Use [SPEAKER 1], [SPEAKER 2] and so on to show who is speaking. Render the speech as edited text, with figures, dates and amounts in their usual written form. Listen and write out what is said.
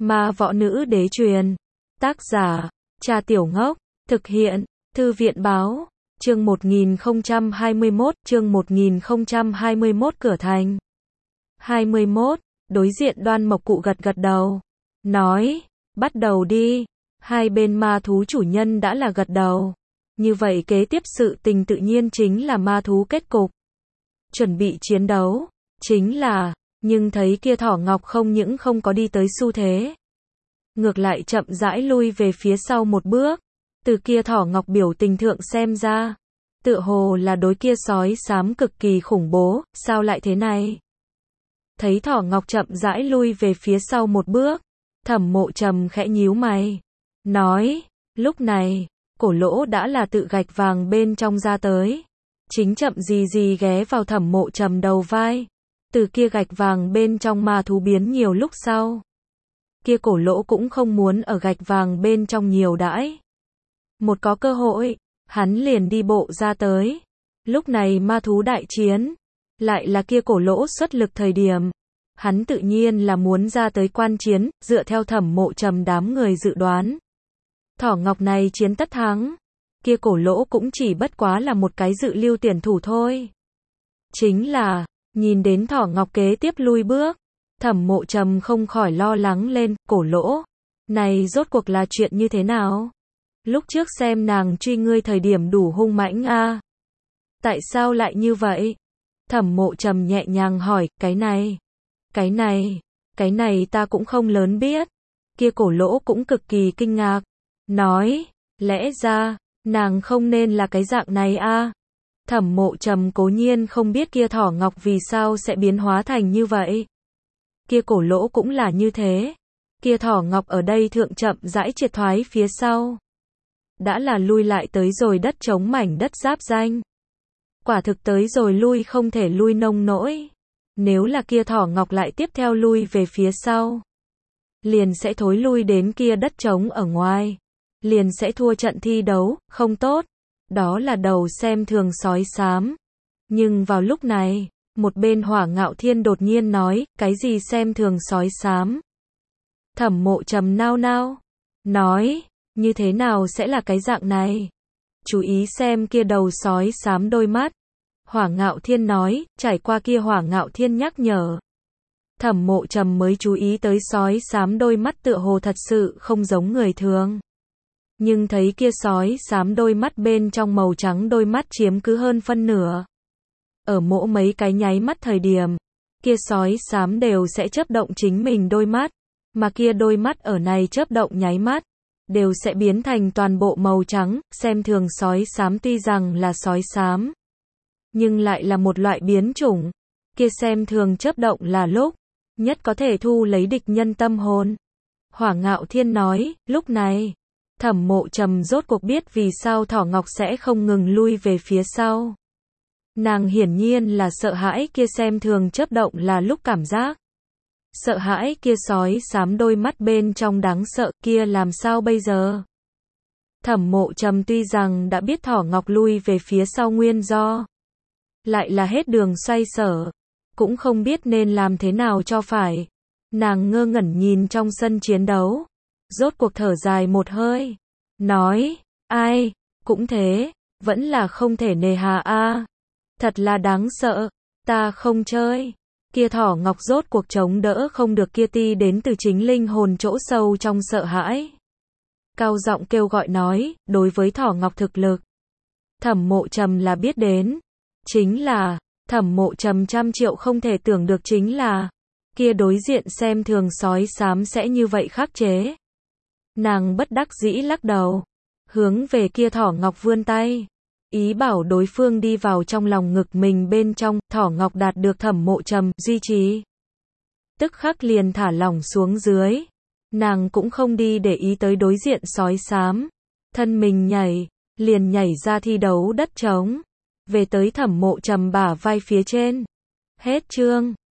[SPEAKER 1] Ma võ nữ đế truyền. Tác giả, Trà Tiểu Ngốc. Thực hiện, Thư viện báo. Chương 1021, Cửa thành. 21. Đối diện Đoan Mộc Cụ gật gật đầu. Nói, bắt đầu đi. Hai bên ma thú chủ nhân đã là gật đầu. Như vậy kế tiếp sự tình tự nhiên chính là ma thú kết cục. Chuẩn bị chiến đấu. Chính là, nhưng thấy kia thỏ ngọc không những không có đi tới xu thế. Ngược lại chậm rãi lui về phía sau một bước. Từ kia thỏ ngọc biểu tình thượng xem ra. Tựa hồ là đối kia sói xám cực kỳ khủng bố, sao lại thế này? Thấy thỏ ngọc chậm rãi lui về phía sau một bước. Thẩm Mộ Trầm khẽ nhíu mày. Nói, lúc này, cổ lỗ đã là tự gạch vàng bên trong ra tới. Chính chậm gì gì ghé vào Thẩm Mộ Trầm đầu vai. Từ kia gạch vàng bên trong ma thú biến nhiều lúc sau. Kia cổ lỗ cũng không muốn ở gạch vàng bên trong nhiều đãi. Một có cơ hội, hắn liền đi bộ ra tới. Lúc này ma thú đại chiến, lại là kia cổ lỗ xuất lực thời điểm. Hắn tự nhiên là muốn ra tới quan chiến, dựa theo Thẩm Mộ Trầm đám người dự đoán. Thỏ ngọc này chiến tất thắng. Kia cổ lỗ cũng chỉ bất quá là một cái dự lưu tuyển thủ thôi. Chính là, nhìn đến thỏ ngọc kế tiếp lui bước. Thẩm Mộ Trầm không khỏi lo lắng lên, cổ lỗ. Này rốt cuộc là chuyện như thế nào? Lúc trước xem nàng truy ngươi thời điểm đủ hung mãnh a. Tại sao lại như vậy? Thẩm Mộ Trầm nhẹ nhàng hỏi, cái này ta cũng không lớn biết. Kia cổ lỗ cũng cực kỳ kinh ngạc. Nói, lẽ ra, nàng không nên là cái dạng này a. Thẩm Mộ Trầm cố nhiên không biết kia thỏ ngọc vì sao sẽ biến hóa thành như vậy. Kia cổ lỗ cũng là như thế. Kia thỏ ngọc ở đây thượng chậm rãi triệt thoái phía sau. Đã là lui lại tới rồi đất trống mảnh đất giáp danh. Quả thực tới rồi lui không thể lui nông nỗi. Nếu là kia thỏ ngọc lại tiếp theo lui về phía sau. Liền sẽ thối lui đến kia đất trống ở ngoài. Liền sẽ thua trận thi đấu, không tốt. Đó là đầu xem thường sói xám. Nhưng vào lúc này, một bên Hỏa Ngạo Thiên đột nhiên nói, cái gì xem thường sói xám? Thẩm Mộ Trầm nao nao, nói, như thế nào sẽ là cái dạng này? Chú ý xem kia đầu sói xám đôi mắt. Hỏa Ngạo Thiên nói, trải qua kia Hỏa Ngạo Thiên nhắc nhở. Thẩm Mộ Trầm mới chú ý tới sói xám đôi mắt tựa hồ thật sự không giống người thường. Nhưng thấy kia sói xám đôi mắt bên trong màu trắng đôi mắt chiếm cứ hơn phân nửa. Ở mỗi mấy cái nháy mắt thời điểm, kia sói xám đều sẽ chớp động chính mình đôi mắt, mà kia đôi mắt ở này chớp động nháy mắt, đều sẽ biến thành toàn bộ màu trắng, xem thường sói xám tuy rằng là sói xám, nhưng lại là một loại biến chủng, kia xem thường chớp động là lúc, nhất có thể thu lấy địch nhân tâm hồn. Hỏa Ngạo Thiên nói, lúc này, Thẩm Mộ Trầm rốt cuộc biết vì sao thỏ ngọc sẽ không ngừng lui về phía sau. Nàng hiển nhiên là sợ hãi kia xem thường chớp động là lúc cảm giác. Sợ hãi kia sói xám đôi mắt bên trong đáng sợ kia làm sao bây giờ? Thẩm Mộ Trầm tuy rằng đã biết thỏ ngọc lui về phía sau nguyên do. Lại là hết đường xoay sở. Cũng không biết nên làm thế nào cho phải. Nàng ngơ ngẩn nhìn trong sân chiến đấu. Rốt cuộc thở dài một hơi. Nói, ai, cũng thế, vẫn là không thể nề hà a. Thật là đáng sợ, ta không chơi. Kia thỏ ngọc rốt cuộc chống đỡ không được kia ti đến từ chính linh hồn chỗ sâu trong sợ hãi. Cao giọng kêu gọi nói, đối với thỏ ngọc thực lực. Thẩm Mộ Trầm là biết đến. Chính là, Thẩm Mộ Trầm trăm triệu không thể tưởng được chính là, kia đối diện xem thường sói xám sẽ như vậy khắc chế. Nàng bất đắc dĩ lắc đầu, hướng về kia thỏ ngọc vươn tay. Ý bảo đối phương đi vào trong lòng ngực mình bên trong, thỏ ngọc đạt được Thẩm Mộ Trầm duy trì. Tức khắc liền thả lỏng xuống dưới. Nàng cũng không đi để ý tới đối diện sói xám. Thân mình liền nhảy ra thi đấu đất trống. Về tới Thẩm Mộ Trầm bả vai phía trên. Hết chương.